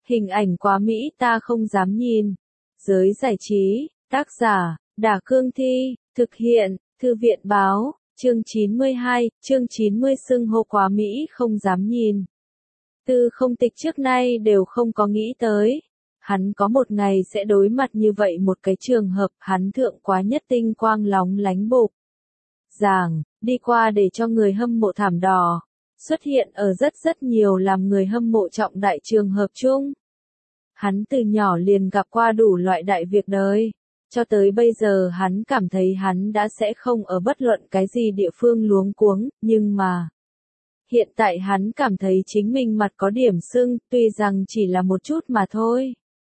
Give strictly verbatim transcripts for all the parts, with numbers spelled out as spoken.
Hình ảnh quá mỹ ta không dám nhìn. Giới giải trí, tác giả, Đả Cương Thi, thực hiện, Thư viện Báo, chương chín mươi hai, chương chín mươi xưng hô quá mỹ không dám nhìn. Tư Không Tịch trước nay đều không có nghĩ tới. Hắn có một ngày sẽ đối mặt như vậy một cái trường hợp hắn thượng quá nhất tinh quang lóng lánh bục. Giảng, đi qua để cho người hâm mộ thảm đỏ, xuất hiện ở rất rất nhiều làm người hâm mộ trọng đại trường hợp chung. Hắn từ nhỏ liền gặp qua đủ loại đại việc đời, cho tới bây giờ hắn cảm thấy hắn đã sẽ không ở bất luận cái gì địa phương luống cuống, nhưng mà hiện tại hắn cảm thấy chính mình mặt có điểm sưng, tuy rằng chỉ là một chút mà thôi.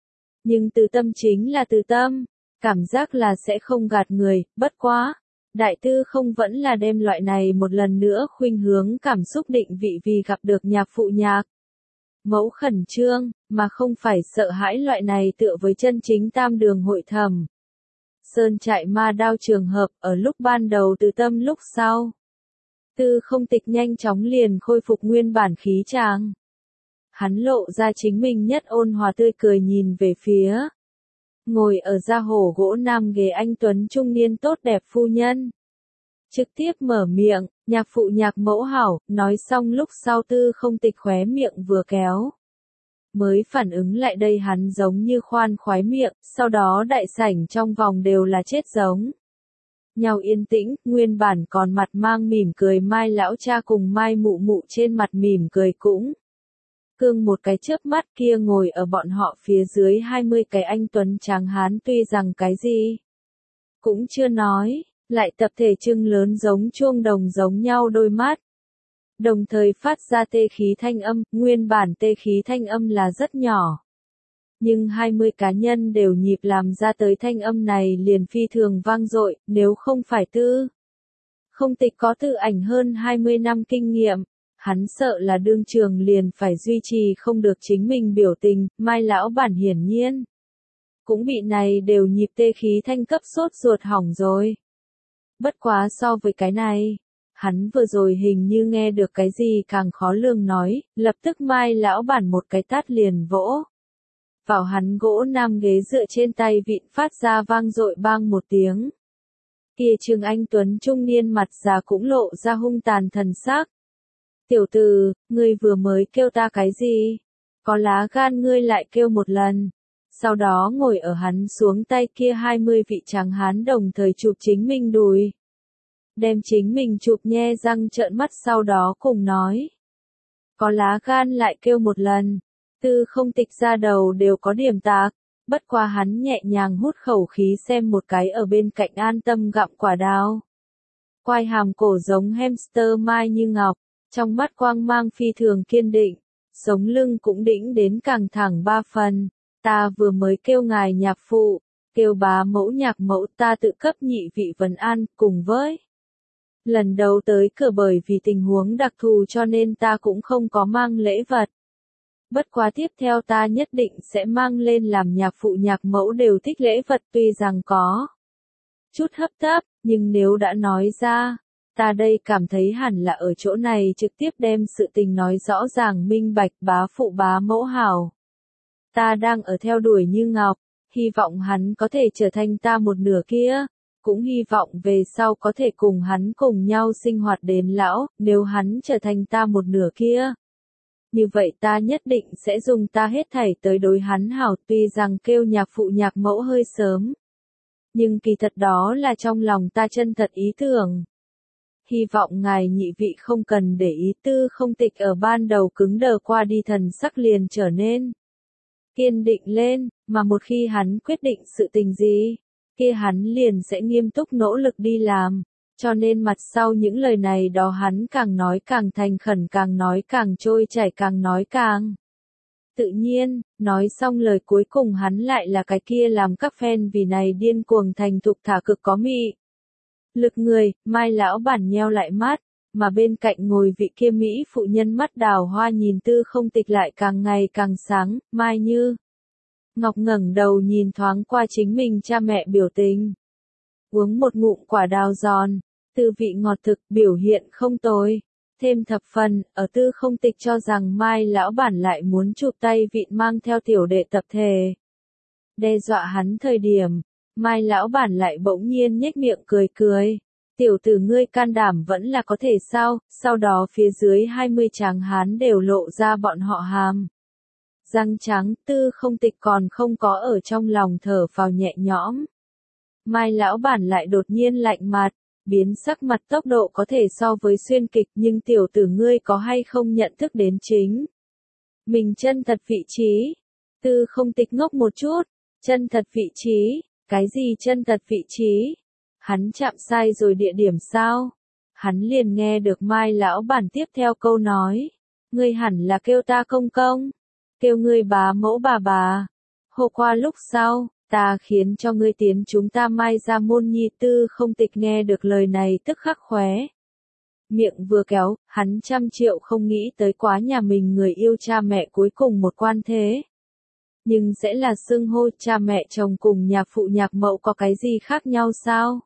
Nhưng từ tâm chính là từ tâm, cảm giác là sẽ không gạt người, bất quá. Đại Tư Không vẫn là đem loại này một lần nữa khuynh hướng cảm xúc định vị vì gặp được nhạc phụ nhạc mẫu khẩn trương, mà không phải sợ hãi loại này tựa với chân chính tam đường hội thẩm. Sơn trại ma đao trường hợp ở lúc ban đầu từ tâm lúc sau. Tư Không Tịch nhanh chóng liền khôi phục nguyên bản khí tràng. Hắn lộ ra chính mình nhất ôn hòa tươi cười nhìn về phía ngồi ở da hổ gỗ nam ghế anh tuấn trung niên tốt đẹp phu nhân. Trực tiếp mở miệng, nhạc phụ nhạc mẫu hảo, nói xong lúc sau Tư Không Tịch khóe miệng vừa kéo. Mới phản ứng lại đây hắn giống như khoan khoái miệng, sau đó đại sảnh trong vòng đều là chết giống. Nhau yên tĩnh, nguyên bản còn mặt mang mỉm cười Mai lão cha cùng Mai mụ mụ trên mặt mỉm cười cũng. Cương một cái chớp mắt kia ngồi ở bọn họ phía dưới hai mươi cái anh tuấn tráng hán tuy rằng cái gì cũng chưa nói, lại tập thể trưng lớn giống chuông đồng giống nhau đôi mắt. Đồng thời phát ra tê khí thanh âm, nguyên bản tê khí thanh âm là rất nhỏ. Nhưng hai mươi cá nhân đều nhịp làm ra tới thanh âm này liền phi thường vang dội, nếu không phải Tư Không Tịch có tự ảnh hơn hai mươi năm kinh nghiệm. Hắn sợ là đương trường liền phải duy trì không được chính mình biểu tình, Mai lão bản hiển nhiên cũng bị này đều nhịp tê khí thanh cấp sốt ruột hỏng rồi. Bất quá so với cái này, hắn vừa rồi hình như nghe được cái gì càng khó lường nói, lập tức Mai lão bản một cái tát liền vỗ vào hắn gỗ nam ghế dựa trên tay vịn phát ra vang dội bang một tiếng. Kia Trương Anh Tuấn trung niên mặt già cũng lộ ra hung tàn thần sắc. Tiểu tử, ngươi vừa mới kêu ta cái gì? Có lá gan ngươi lại kêu một lần. Sau đó ngồi ở hắn xuống tay kia hai mươi vị tráng hán đồng thời chụp chính mình đùi. Đem chính mình chụp nhe răng trợn mắt sau đó cùng nói. Có lá gan lại kêu một lần. Tư Không Tịch ra đầu đều có điểm tạc. Bất qua hắn nhẹ nhàng hút khẩu khí xem một cái ở bên cạnh an tâm gặm quả đào. Quai hàm cổ giống hamster Mai Như Ngọc. Trong mắt quang mang phi thường kiên định, sống lưng cũng đĩnh đến càng thẳng ba phần. Ta vừa mới kêu ngài nhạc phụ, kêu bá mẫu nhạc mẫu ta tự cấp nhị vị vấn an, cùng với. Lần đầu tới cửa bởi vì tình huống đặc thù cho nên ta cũng không có mang lễ vật. Bất quá tiếp theo ta nhất định sẽ mang lên làm nhạc phụ nhạc mẫu đều thích lễ vật tuy rằng có chút hấp tấp, nhưng nếu đã nói ra. Ta đây cảm thấy hẳn là ở chỗ này trực tiếp đem sự tình nói rõ ràng minh bạch bá phụ bá mẫu hảo. Ta đang ở theo đuổi Như Ngọc, hy vọng hắn có thể trở thành ta một nửa kia, cũng hy vọng về sau có thể cùng hắn cùng nhau sinh hoạt đến lão, nếu hắn trở thành ta một nửa kia. Như vậy ta nhất định sẽ dùng ta hết thảy tới đối hắn hảo tuy rằng kêu nhạc phụ nhạc mẫu hơi sớm. Nhưng kỳ thật đó là trong lòng ta chân thật ý tưởng. Hy vọng ngài nhị vị không cần để ý. Tư Không Tịch ở ban đầu cứng đờ qua đi thần sắc liền trở nên kiên định lên, mà một khi hắn quyết định sự tình gì, kia hắn liền sẽ nghiêm túc nỗ lực đi làm, cho nên mặt sau những lời này đó hắn càng nói càng thành khẩn càng nói càng trôi chảy càng nói càng tự nhiên, nói xong lời cuối cùng hắn lại là cái kia làm các fan vì này điên cuồng thành thục thả cực có mị. Lực người, Mai lão bản nheo lại mắt, mà bên cạnh ngồi vị kia Mỹ phụ nhân mắt đào hoa nhìn Tư Không Tịch lại càng ngày càng sáng, Mai Như Ngọc ngẩng đầu nhìn thoáng qua chính mình cha mẹ biểu tình. Uống một ngụm quả đào giòn, tư vị ngọt thực biểu hiện không tồi. Thêm thập phần, ở Tư Không Tịch cho rằng Mai lão bản lại muốn chụp tay vịn mang theo tiểu đệ tập thể. Đe dọa hắn thời điểm, Mai lão bản lại bỗng nhiên nhếch miệng cười cười. Tiểu tử ngươi can đảm vẫn là có thể sao, sau đó phía dưới hai mươi tráng hán đều lộ ra bọn họ hàm. Răng trắng, Tư Không Tịch còn không có ở trong lòng thở phào nhẹ nhõm. Mai lão bản lại đột nhiên lạnh mặt, biến sắc mặt tốc độ có thể so với xuyên kịch, nhưng tiểu tử ngươi có hay không nhận thức đến chính mình chân thật vị trí. Tư Không Tịch ngốc một chút, chân thật vị trí, cái gì chân thật vị trí? Hắn chạm sai rồi địa điểm sao? Hắn liền nghe được Mai lão bản tiếp theo câu nói, ngươi hẳn là kêu ta công công, kêu ngươi bá mẫu bà bà. Hồ qua lúc sau, ta khiến cho ngươi tiến chúng ta Mai ra môn nhi. Tư Không Tịch nghe được lời này tức khắc khóe miệng vừa kéo, hắn trăm triệu không nghĩ tới quá nhà mình người yêu cha mẹ cuối cùng một quan thế. Nhưng sẽ là xưng hô cha mẹ chồng cùng nhạc phụ nhạc mẫu có cái gì khác nhau sao?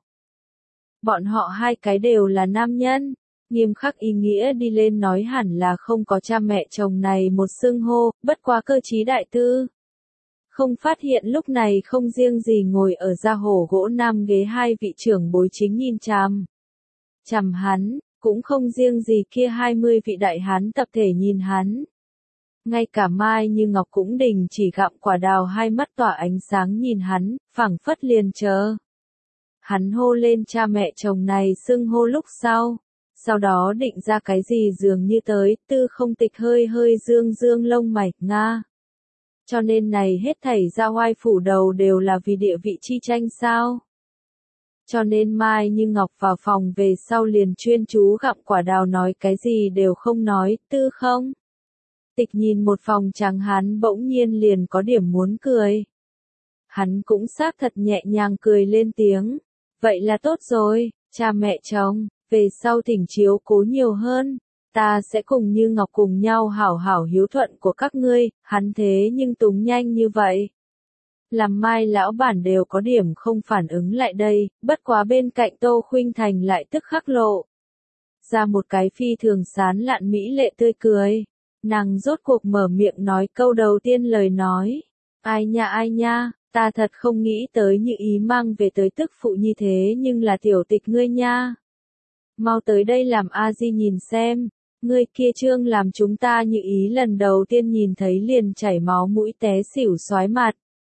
Bọn họ hai cái đều là nam nhân, nghiêm khắc ý nghĩa đi lên nói hẳn là không có cha mẹ chồng này một xưng hô, bất quá cơ trí đại tư. Không phát hiện lúc này không riêng gì ngồi ở gia hổ gỗ nam ghế hai vị trưởng bối chính nhìn chằm chằm hắn, cũng không riêng gì kia hai mươi vị đại hán tập thể nhìn hắn. Ngay cả Mai Như Ngọc cũng đình chỉ gặm quả đào, hai mắt tỏa ánh sáng nhìn hắn, phảng phất liền chờ hắn hô lên cha mẹ chồng này xưng hô lúc sau. Sau đó định ra cái gì dường như tới, Tư Không Tịch hơi hơi dương dương lông mày, nga. Cho nên này hết thảy ra oai phủ đầu đều là vì địa vị chi tranh sao? Cho nên Mai Như Ngọc vào phòng về sau liền chuyên chú gặm quả đào, nói cái gì đều không nói. Tư Không Tịch nhìn một phòng trắng hắn bỗng nhiên liền có điểm muốn cười. Hắn cũng xác thật nhẹ nhàng cười lên tiếng. Vậy là tốt rồi, cha mẹ chồng, về sau thỉnh chiếu cố nhiều hơn. Ta sẽ cùng Như Ngọc cùng nhau hảo hảo hiếu thuận của các ngươi. Hắn thế nhưng túng nhanh như vậy. Làm Mai lão bản đều có điểm không phản ứng lại đây, bất quá bên cạnh Tô Khuynh Thành lại tức khắc lộ ra một cái phi thường sán lạn mỹ lệ tươi cười. Nàng rốt cuộc mở miệng nói câu đầu tiên lời nói. Ai nha ai nha, ta thật không nghĩ tới Như Ý mang về tới tức phụ như thế nhưng là tiểu tịch ngươi nha. Mau tới đây làm A Di nhìn xem, ngươi kia trương làm chúng ta Như Ý lần đầu tiên nhìn thấy liền chảy máu mũi té xỉu xoái mặt.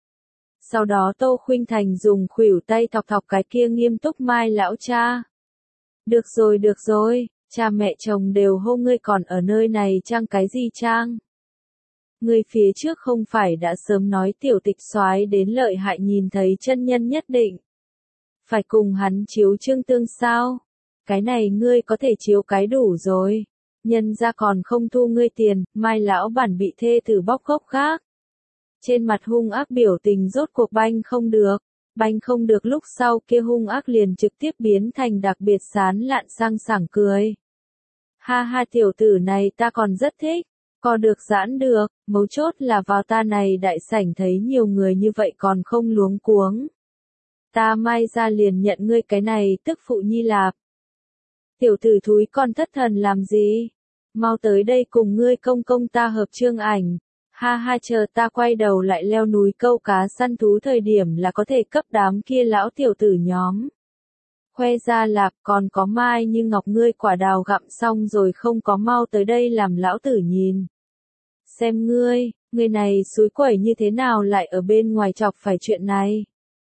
Sau đó Tô Khuynh Thành dùng khuỷu tay thọc thọc cái kia nghiêm túc Mai lão cha. Được rồi được rồi, cha mẹ chồng đều hô ngươi còn ở nơi này trang cái gì trang? Ngươi phía trước không phải đã sớm nói tiểu tịch soái đến lợi hại, nhìn thấy chân nhân nhất định phải cùng hắn chiếu trương tương sao? Cái này ngươi có thể chiếu cái đủ rồi. Nhân ra còn không thu ngươi tiền. Mai lão bản bị thê tử bóc gốc gác. Trên mặt hung ác biểu tình rốt cuộc banh không được. Banh không được lúc sau kia hung ác liền trực tiếp biến thành đặc biệt sán lạn sang sảng cười. Ha ha, tiểu tử này ta còn rất thích. Co được giãn được, mấu chốt là vào ta này đại sảnh thấy nhiều người như vậy còn không luống cuống. Ta Mai ra liền nhận ngươi cái này tức phụ nhi lạp. Tiểu tử thúi con thất thần làm gì? Mau tới đây cùng ngươi công công ta hợp chương ảnh. Ha ha, chờ ta quay đầu lại leo núi câu cá săn thú thời điểm là có thể cấp đám kia lão tiểu tử nhóm khoe ra lạp. Còn có Mai Như Ngọc, ngươi quả đào gặm xong rồi không có mau tới đây làm lão tử nhìn xem ngươi, người này xúi quẩy như thế nào lại ở bên ngoài chọc phải chuyện này.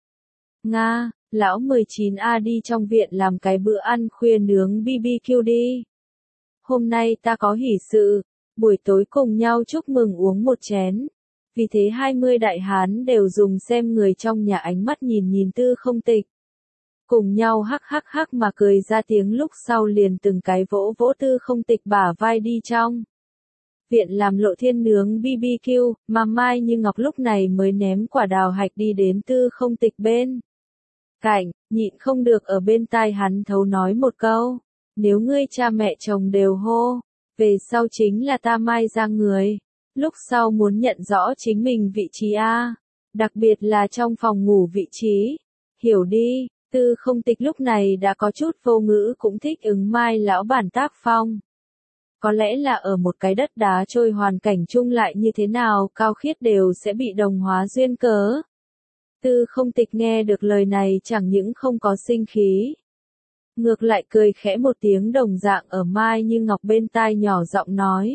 Nga, lão mười chín A đi trong viện làm cái bữa ăn khuya nướng bê bê kiu đi. Hôm nay ta có hỷ sự, buổi tối cùng nhau chúc mừng uống một chén. Vì thế hai mươi đại hán đều dùng xem người trong nhà ánh mắt nhìn nhìn Tư Không Tịch. Cùng nhau hắc hắc hắc mà cười ra tiếng, lúc sau liền từng cái vỗ vỗ Tư Không Tịch bả vai đi trong viện làm lộ thiên nướng bê bê kiu, mà Mai Như Ngọc lúc này mới ném quả đào hạch đi đến Tư Không Tịch bên cạnh, nhịn không được ở bên tai hắn thấu nói một câu. Nếu ngươi cha mẹ chồng đều hô, về sau chính là ta Mai ra người. Lúc sau muốn nhận rõ chính mình vị trí A, đặc biệt là trong phòng ngủ vị trí. Hiểu đi, Tư Không Tịch lúc này đã có chút vô ngữ, cũng thích ứng Mai lão bản tác phong. Có lẽ là ở một cái đất đá trôi hoàn cảnh chung lại như thế nào, cao khiết đều sẽ bị đồng hóa duyên cớ. Tư Không Tịch nghe được lời này chẳng những không có sinh khí. Ngược lại cười khẽ một tiếng đồng dạng ở Mai Như Ngọc bên tai nhỏ giọng nói.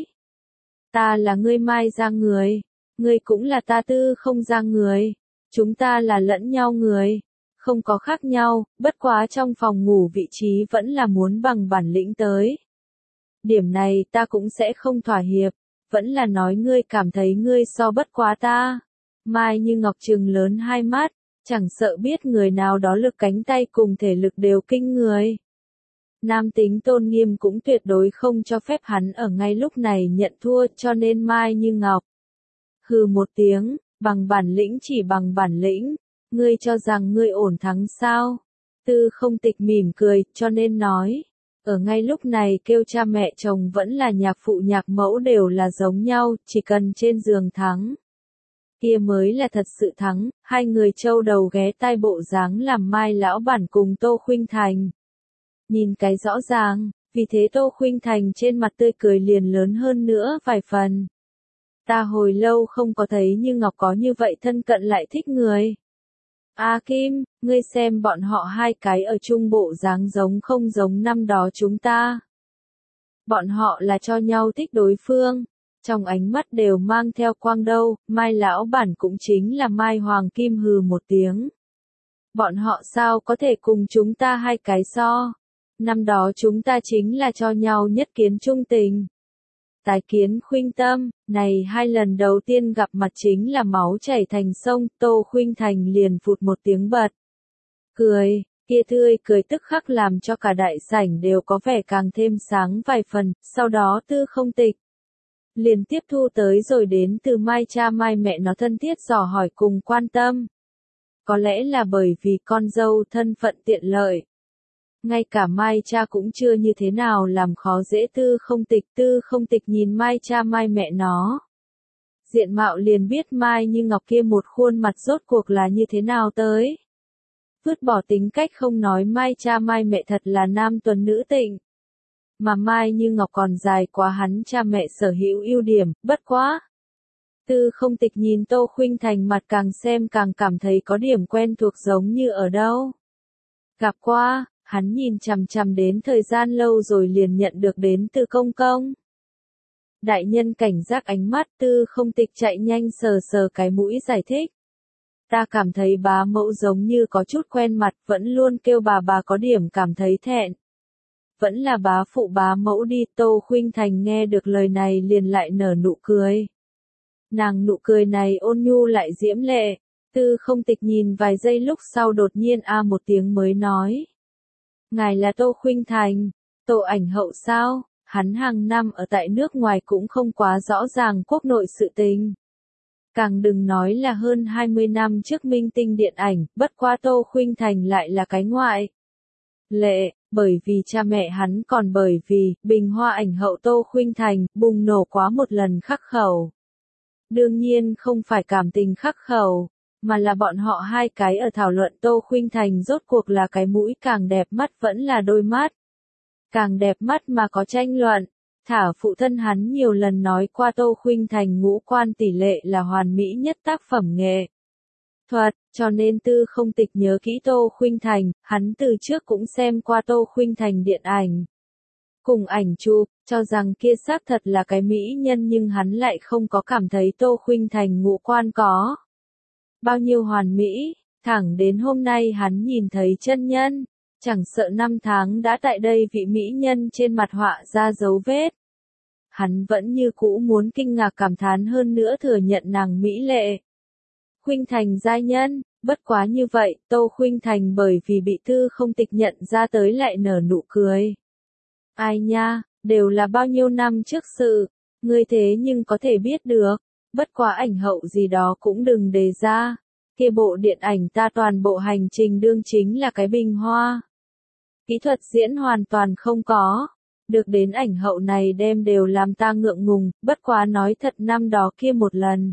Ta là ngươi Mai gia người, ngươi cũng là ta Tư Không gia người, chúng ta là lẫn nhau người, không có khác nhau, bất quá trong phòng ngủ vị trí vẫn là muốn bằng bản lĩnh tới. Điểm này ta cũng sẽ không thỏa hiệp, vẫn là nói ngươi cảm thấy ngươi so bất quá ta. Mai Như Ngọc trừng lớn hai mắt, chẳng sợ biết người nào đó lực cánh tay cùng thể lực đều kinh người. Nam tính tôn nghiêm cũng tuyệt đối không cho phép hắn ở ngay lúc này nhận thua, cho nên Mai Như Ngọc hừ một tiếng, bằng bản lĩnh chỉ bằng bản lĩnh, ngươi cho rằng ngươi ổn thắng sao? Tư Không Tịch mỉm cười, cho nên nói, ở ngay lúc này kêu cha mẹ chồng vẫn là nhạc phụ nhạc mẫu đều là giống nhau, chỉ cần trên giường thắng. Kia mới là thật sự thắng, hai người trâu đầu ghé tai bộ dáng làm Mai lão bản cùng Tô Khuynh Thành. Nhìn cái rõ ràng, vì thế Tô Khuynh Thành trên mặt tươi cười liền lớn hơn nữa vài phần. Ta hồi lâu không có thấy Như Ngọc có như vậy thân cận lại thích người. A Kim, ngươi xem bọn họ hai cái ở chung bộ dáng giống không giống năm đó chúng ta. Bọn họ là cho nhau thích đối phương, trong ánh mắt đều mang theo quang đâu, Mai lão bản cũng chính là Mai Hoàng Kim hừ một tiếng. Bọn họ sao có thể cùng chúng ta hai cái so, năm đó chúng ta chính là cho nhau nhất kiến trung tình. Tái kiến Khuynh Tâm, này hai lần đầu tiên gặp mặt chính là máu chảy thành sông, Tô Khuynh Thành liền phụt một tiếng bật. Cười, kia tươi cười tức khắc làm cho cả đại sảnh đều có vẻ càng thêm sáng vài phần, sau đó Tư Không Tịch liền tiếp thu tới rồi đến từ Mai cha Mai mẹ nó thân thiết dò hỏi cùng quan tâm. Có lẽ là bởi vì con dâu thân phận tiện lợi. Ngay cả Mai cha cũng chưa như thế nào làm khó dễ Tư Không Tịch. Tư Không Tịch nhìn Mai cha Mai mẹ nó. Diện mạo liền biết Mai Như Ngọc kia một khuôn mặt rốt cuộc là như thế nào tới. Vứt bỏ tính cách không nói Mai cha Mai mẹ thật là nam tuấn nữ tịnh. Mà Mai Như Ngọc còn dài quá hắn cha mẹ sở hữu ưu điểm, bất quá. Tư Không Tịch nhìn Tô Khuynh Thành mặt càng xem càng cảm thấy có điểm quen thuộc giống như ở đâu. Gặp qua. Hắn nhìn chằm chằm đến thời gian lâu rồi liền nhận được đến từ công công. Đại nhân cảnh giác ánh mắt Tư Không Tịch chạy nhanh sờ sờ cái mũi giải thích. Ta cảm thấy bá mẫu giống như có chút quen mặt, vẫn luôn kêu bà bà có điểm cảm thấy thẹn. Vẫn là bá phụ bá mẫu đi. Tô Khuynh Thành nghe được lời này liền lại nở nụ cười. Nàng nụ cười này ôn nhu lại diễm lệ. Tư Không Tịch nhìn vài giây lúc sau đột nhiên a một tiếng mới nói. Ngài là Tô Khuynh Thành, Tô ảnh hậu sao? Hắn hàng năm ở tại nước ngoài cũng không quá rõ ràng quốc nội sự tình. Càng đừng nói là hơn hai mươi năm trước minh tinh điện ảnh, bất quá Tô Khuynh Thành lại là cái ngoại lệ, bởi vì cha mẹ hắn còn bởi vì bình hoa ảnh hậu Tô Khuynh Thành bùng nổ quá một lần khắc khẩu. Đương nhiên không phải cảm tình khắc khẩu. Mà là bọn họ hai cái ở thảo luận Tô Khuynh Thành rốt cuộc là cái mũi càng đẹp mắt vẫn là đôi mắt. Càng đẹp mắt mà có tranh luận. Thả phụ thân hắn nhiều lần nói qua Tô Khuynh Thành ngũ quan tỷ lệ là hoàn mỹ nhất tác phẩm nghệ thuật, cho nên Tư Không Tịch nhớ kỹ Tô Khuynh Thành, hắn từ trước cũng xem qua Tô Khuynh Thành điện ảnh. Cùng ảnh chụp, cho rằng kia xác thật là cái mỹ nhân nhưng hắn lại không có cảm thấy Tô Khuynh Thành ngũ quan có bao nhiêu hoàn mỹ, thẳng đến hôm nay hắn nhìn thấy chân nhân, chẳng sợ năm tháng đã tại đây vị mỹ nhân trên mặt họa ra dấu vết. Hắn vẫn như cũ muốn kinh ngạc cảm thán hơn nữa thừa nhận nàng mỹ lệ. Khuynh Thành giai nhân, bất quá như vậy, Tô Khuynh Thành bởi vì bị Tư Không Tịch nhận ra tới lại nở nụ cười. Ai nha, đều là bao nhiêu năm trước sự, ngươi thế nhưng có thể biết được. Bất quá ảnh hậu gì đó cũng đừng đề ra. Kia bộ điện ảnh ta toàn bộ hành trình đương chính là cái bình hoa. Kỹ thuật diễn hoàn toàn không có. Được đến ảnh hậu này đem đều làm ta ngượng ngùng, bất quá nói thật năm đó kia một lần.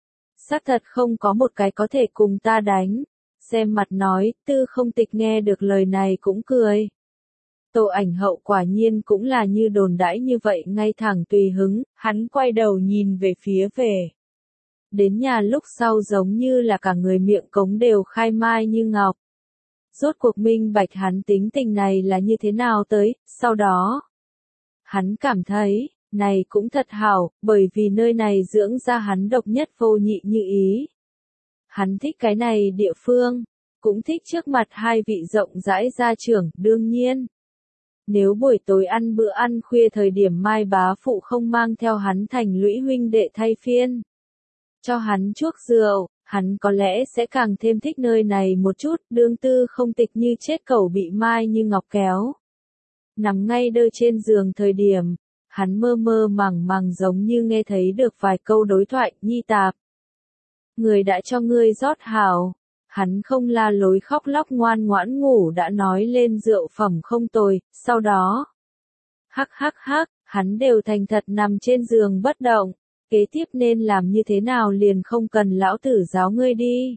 Xác thật không có một cái có thể cùng ta đánh. Xem mặt nói, Tư Không Tịch nghe được lời này cũng cười. Tô Ảnh Hậu quả nhiên cũng là như đồn đãi như vậy ngay thẳng tùy hứng, hắn quay đầu nhìn về phía về. Đến nhà lúc sau giống như là cả người miệng cống đều khai mai như ngọc. Rốt cuộc minh bạch hắn tính tình này là như thế nào tới, sau đó. Hắn cảm thấy, này cũng thật hảo, bởi vì nơi này dưỡng ra hắn độc nhất vô nhị như ý. Hắn thích cái này địa phương, cũng thích trước mặt hai vị rộng rãi gia trưởng, đương nhiên. Nếu buổi tối ăn bữa ăn khuya thời điểm Mai bá phụ không mang theo hắn thành lũy huynh đệ thay phiên. Cho hắn chuốc rượu, hắn có lẽ sẽ càng thêm thích nơi này một chút, đương tư không tịch như chết cẩu bị Mai như ngọc kéo. Nằm ngay đơ trên giường thời điểm, hắn mơ mơ màng màng giống như nghe thấy được vài câu đối thoại, Nhi tạp. Người đã cho ngươi rót hảo. Hắn không la lối khóc lóc ngoan ngoãn ngủ đã nói lên rượu phẩm không tồi, sau đó. Hắc hắc hắc, hắn đều thành thật nằm trên giường bất động, kế tiếp nên làm như thế nào liền không cần lão tử giáo ngươi đi.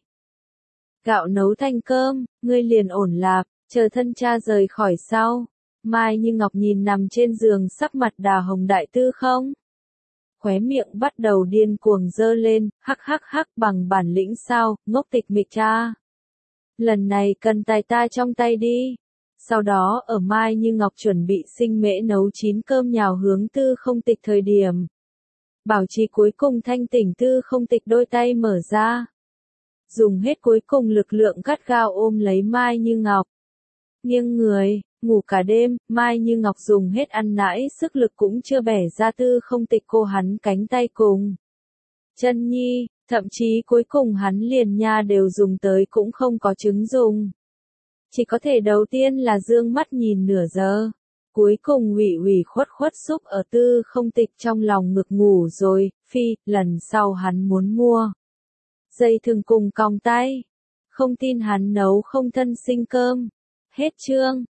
Gạo nấu thành cơm, ngươi liền ổn lạp, chờ thân cha rời khỏi sau. Mai Như Ngọc nhìn nằm trên giường sắc mặt đà hồng đại tư không. Khóe miệng bắt đầu điên cuồng dơ lên, hắc hắc hắc bằng bản lĩnh sao, ngốc tịch mịch cha. Lần này cần tài ta trong tay đi. Sau đó ở Mai Như Ngọc chuẩn bị sinh mễ nấu chín cơm nhào hướng tư không tịch thời điểm. Bảo trì cuối cùng thanh tỉnh tư không tịch đôi tay mở ra. Dùng hết cuối cùng lực lượng gắt gao ôm lấy Mai Như Ngọc. Nghiêng người, ngủ cả đêm, Mai Như Ngọc dùng hết ăn nãi sức lực cũng chưa bẻ ra tư không tịch cô hắn cánh tay cùng. Chân nhi, thậm chí cuối cùng hắn liền nha đều dùng tới cũng không có chứng dùng. Chỉ có thể đầu tiên là dương mắt nhìn nửa giờ. Cuối cùng ủy ủy khuất khuất xúc ở tư không tịch trong lòng ngực ngủ rồi, phi, lần sau hắn muốn mua. Dây thừng cùng còng tay. Không tin hắn nấu không thân sinh cơm. Hết chương.